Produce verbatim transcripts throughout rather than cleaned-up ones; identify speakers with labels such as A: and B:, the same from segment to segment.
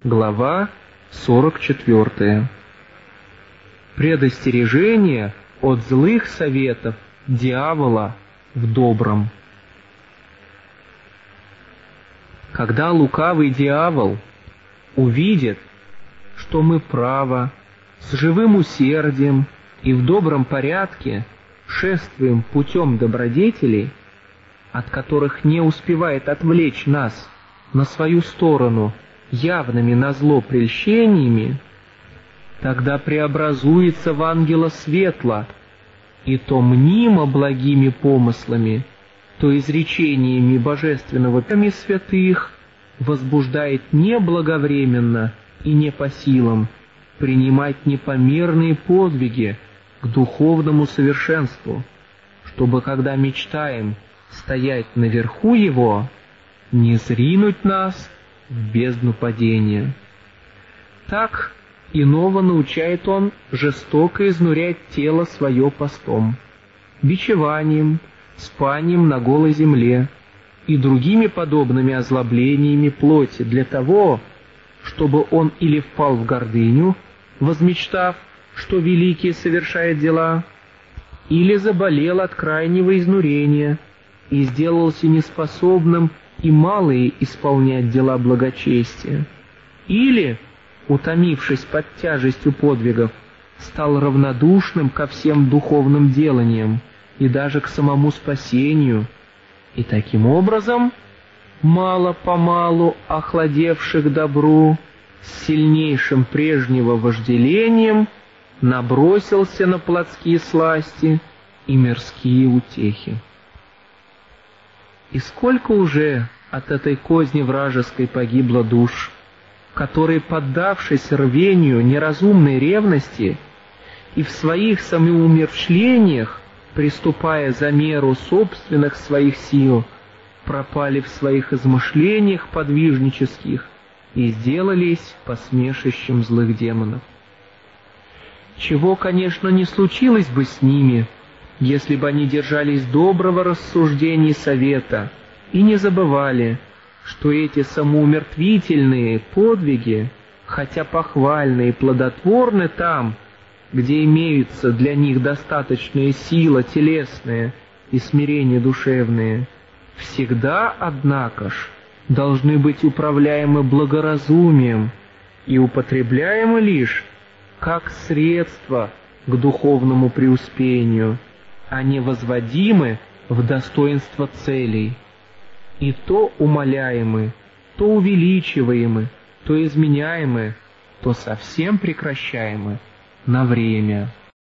A: Глава сорок четвёртая. Предостережение от злых советов дьявола в добром. Когда лукавый дьявол увидит, что мы право, с живым усердием и в добром порядке шествуем путем добродетелей, от которых не успевает отвлечь нас на свою сторону явными назло прельщениями, тогда преобразуется в ангела светла, и то мнимо благими помыслами, то изречениями божественного теми святых возбуждает неблаговременно и не по силам принимать непомерные подвиги к духовному совершенству, чтобы, когда мечтаем стоять наверху его, не зринуть нас в бездну падения. Так иного научает он жестоко изнурять тело свое постом, бичеванием, спанием на голой земле и другими подобными озлоблениями плоти для того, чтобы он или впал в гордыню, возмечтав, что великий совершает дела, или заболел от крайнего изнурения и сделался неспособным и малые исполнять дела благочестия, или, утомившись под тяжестью подвигов, стал равнодушным ко всем духовным деланиям и даже к самому спасению, и таким образом, мало-помалу охладевших добру, с сильнейшим прежнего вожделением набросился на плотские сласти и мирские утехи. И сколько уже от этой козни вражеской погибло душ, которые, поддавшись рвению неразумной ревности и в своих самоумерщвлениях, приступая за меру собственных своих сил, пропали в своих измышлениях подвижнических и сделались посмешищем злых демонов. Чего, конечно, не случилось бы с ними, если бы они держались доброго рассуждения и совета и не забывали, что эти самоумертвительные подвиги, хотя похвальны и плодотворны там, где имеются для них достаточная сила телесная и смирение душевное, всегда, однако ж, должны быть управляемы благоразумием и употребляемы лишь как средство к духовному преуспению, а не возводимы в достоинство целей, и то умаляемы, то увеличиваемы, то изменяемы, то совсем прекращаемы на время.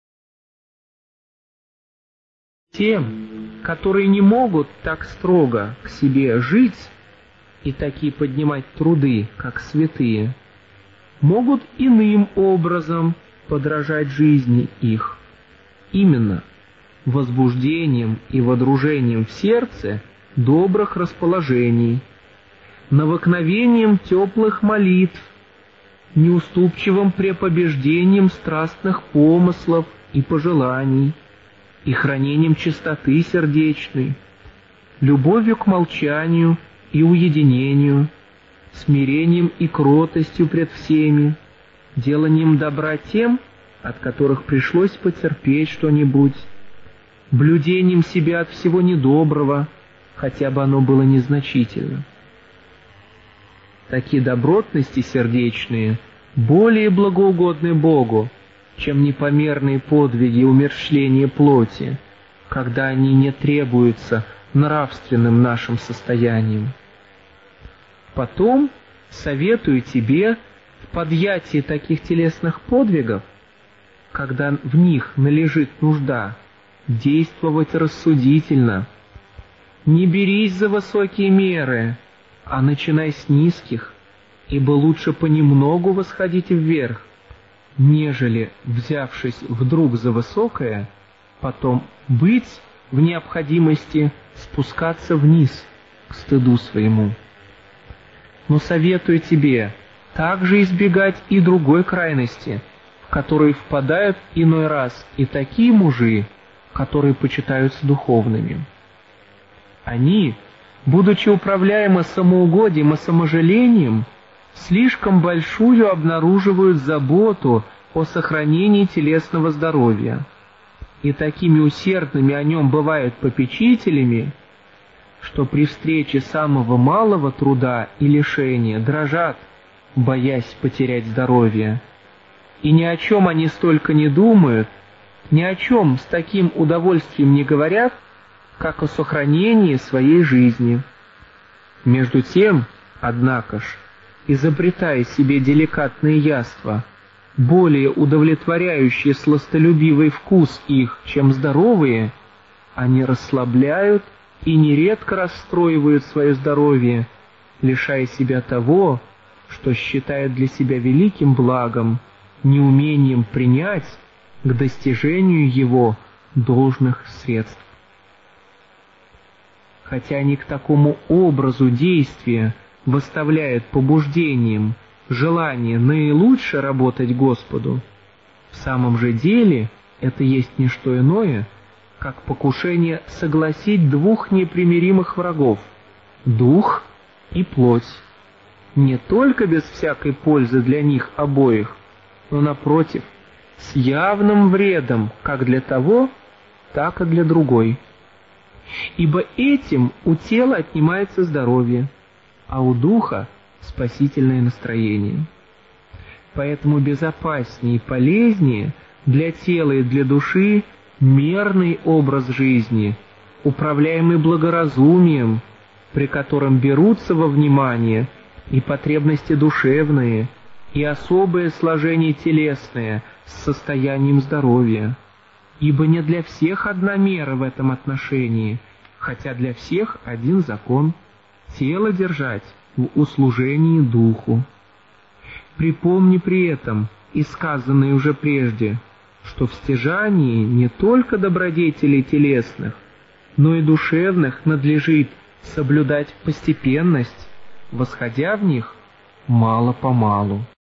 A: Тем, которые не могут так строго к себе жить и таки поднимать труды, как святые, могут иным образом подражать жизни их, именно возбуждением и водружением в сердце добрых расположений, навыкновением теплых молитв, неуступчивым препобеждением страстных помыслов и пожеланий, и хранением чистоты сердечной, любовью к молчанию и уединению, смирением и кротостью пред всеми, деланием добра тем, от которых пришлось потерпеть что-нибудь, блюдением себя от всего недоброго, хотя бы оно было незначительно. Такие добротности сердечные более благоугодны Богу, чем непомерные подвиги умерщвления плоти, когда они не требуются нравственным нашим состоянием. Потом советую тебе в подъятии таких телесных подвигов, когда в них належит нужда, действовать рассудительно. Не берись за высокие меры, а начинай с низких, ибо лучше понемногу восходить вверх, нежели, взявшись вдруг за высокое, потом быть в необходимости спускаться вниз к стыду своему. Но советую тебе также избегать и другой крайности, в которую впадают иной раз и такие мужи, которые почитаются духовными. Они, будучи управляемы самоугодием и саможалением, слишком большую обнаруживают заботу о сохранении телесного здоровья, и такими усердными о нем бывают попечителями, что при встрече самого малого труда и лишения дрожат, боясь потерять здоровье. И ни о чем они столько не думают, ни о чем с таким удовольствием не говорят, как о сохранении своей жизни. Между тем, однако ж, изобретая себе деликатные яства, более удовлетворяющие сластолюбивый вкус их, чем здоровые, они расслабляют и нередко расстроивают свое здоровье, лишая себя того, что считают для себя великим благом, неумением принять к достижению его должных средств. Хотя они к такому образу действия выставляют побуждением желание наилучше работать Господу, в самом же деле это есть не что иное, как покушение согласить двух непримиримых врагов — дух и плоть, не только без всякой пользы для них обоих, но, напротив, с явным вредом как для того, так и для другой. Ибо этим у тела отнимается здоровье, а у духа — спасительное настроение. Поэтому безопаснее и полезнее для тела и для души мерный образ жизни, управляемый благоразумием, при котором берутся во внимание и потребности душевные, и особое сложение телесное с состоянием здоровья. Ибо не для всех одна мера в этом отношении, хотя для всех один закон — тело держать в услужении духу. Припомни при этом и сказанное уже прежде, что в стяжании не только добродетелей телесных, но и душевных надлежит соблюдать постепенность, восходя в них мало-помалу.